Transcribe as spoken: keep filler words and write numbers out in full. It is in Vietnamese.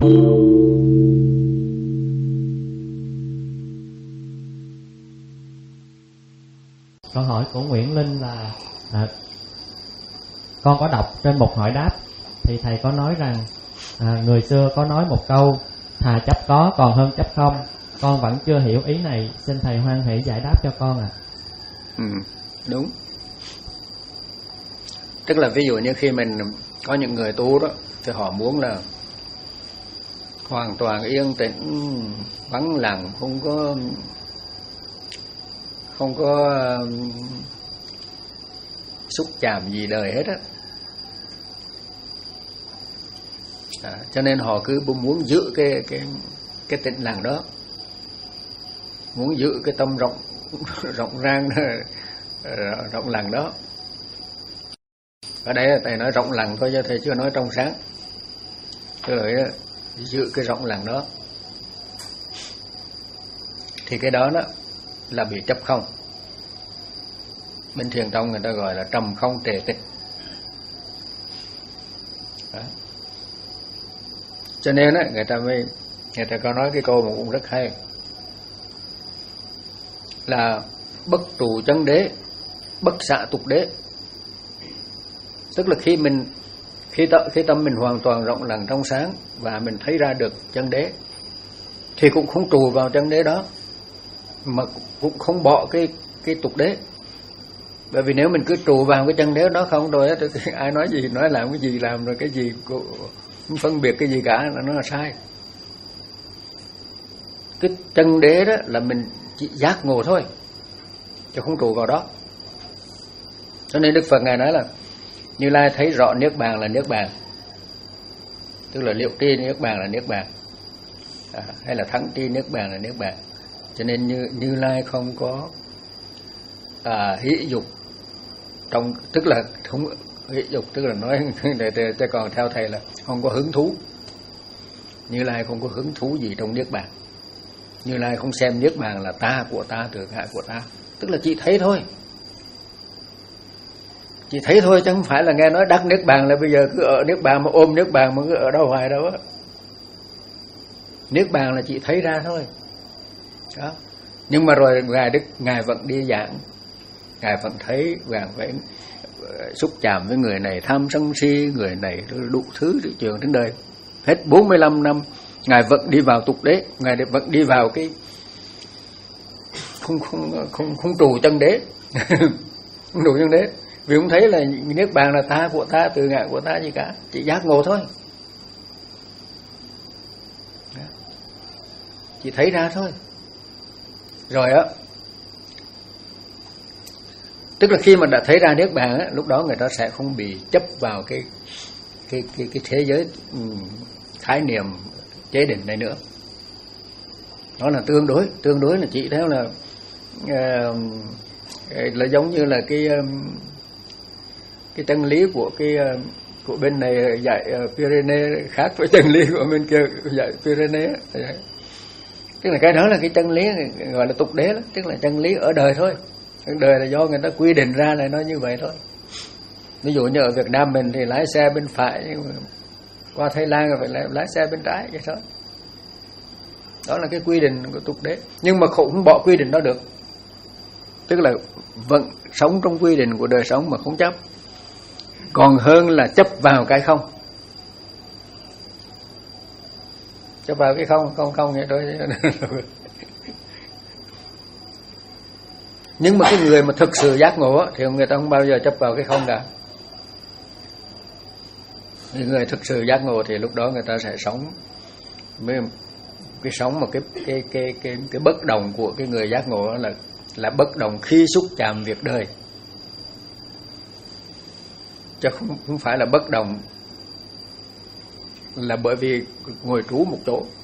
Câu hỏi của Nguyễn Linh là à, con có đọc trên một hỏi đáp thì thầy có nói rằng à, người xưa có nói một câu thà chấp có còn hơn chấp không. Con vẫn chưa hiểu ý này, xin thầy hoan hỷ giải đáp cho con ạ. À. Ừ, đúng. Tức là ví dụ như khi mình có những người tu đó thì họ muốn là hoàn toàn yên tĩnh, vắng lặng, không có không có um, xúc chạm gì đời hết á. À, cho nên họ cứ muốn giữ cái cái cái tĩnh lặng đó, muốn giữ cái tâm rộng rộng rang rộng lặng đó. Ở đây thầy nói rộng lặng thôi chứ thầy chưa nói trong sáng. Tức là giữ cái rộng lặng đó thì cái đó đó là bị chấp không. Bên thiền tông người ta gọi là trầm không trệ tịch. Đó. Cho nên á người ta mới người ta có nói cái câu mà cũng rất hay là bất trụ chân đế, bất xạ tục đế. Tức là khi mình khi tâm, khi tâm mình hoàn toàn rộng lặng trong sáng và mình thấy ra được chân đế thì cũng không trụ vào chân đế đó, mà cũng không bỏ cái cái tục đế. Bởi vì nếu mình cứ trụ vào cái chân đế đó không rồi á, ai nói gì nói làm cái gì làm rồi cái gì cũng không phân biệt cái gì cả, là nó là sai. Cái chân đế đó là mình chỉ giác ngộ thôi chứ không trụ vào đó. Cho nên Đức Phật ngài nói là Như Lai thấy rõ niết bàn là niết bàn, tức là liệu tri niết bàn là niết bàn, à, hay là thắng tri niết bàn là niết bàn. Cho nên như Như Lai không có à, hỷ dục trong, tức là không hỷ dục, tức là nói để, để, để còn theo thầy là không có hứng thú. Như Lai không có hứng thú gì trong niết bàn. Như Lai không xem niết bàn là ta của ta, thượng hạ của ta, tức là chỉ thấy thôi. Chỉ thấy thôi chứ không phải là nghe nói đắc niết bàn là bây giờ cứ ở niết bàn mà ôm niết bàn mà cứ ở đâu hoài đâu á. Niết bàn là chỉ thấy ra thôi. Đó. Nhưng mà rồi ngài Đức ngài vẫn đi giảng, ngài vẫn thấy và phải xúc chạm với người này tham sân si, người này đủ thứ chuyện trên đời. Hết bốn mươi lăm năm ngài vẫn đi vào tục đế, ngài vẫn đi vào cái không không không không trụ chân đế. Không trụ chân đế. Vì không thấy là niết bàn là ta của ta, từ ngã của ta gì cả, chỉ giác ngộ thôi. Chỉ thấy ra thôi. Rồi á, tức là khi mà đã thấy ra niết bàn á, lúc đó người ta sẽ không bị chấp vào cái cái cái cái thế giới khái niệm chế định này nữa. Đó là tương đối, tương đối là chỉ theo là uh, là giống như là cái cái chân lý của cái của bên này dạy Pyrenees khác với chân lý của bên kia dạy Pyrenees. Tức là cái đó là cái chân lý gọi là tục đế đó, tức là chân lý ở đời thôi. Ở đời là do người ta quy định ra là nó như vậy thôi. Ví dụ như ở Việt Nam mình thì lái xe bên phải, qua Thái Lan rồi phải lái xe bên trái vậy thôi. Đó là cái quy định của tục đế. Nhưng mà không bỏ quy định đó được. Tức là vẫn sống trong quy định của đời sống mà không chấp. Còn hơn là chấp vào cái không. Chấp vào cái không, không không vậy thôi. Nhưng mà cái người mà thực sự giác ngộ thì người ta không bao giờ chấp vào cái không cả. Những người thực sự giác ngộ thì lúc đó người ta sẽ sống với cái sống mà cái cái cái cái cái bất động của cái người giác ngộ là là bất động khi xúc chạm việc đời, chứ không không phải là bất động là bởi vì ngồi trú một chỗ.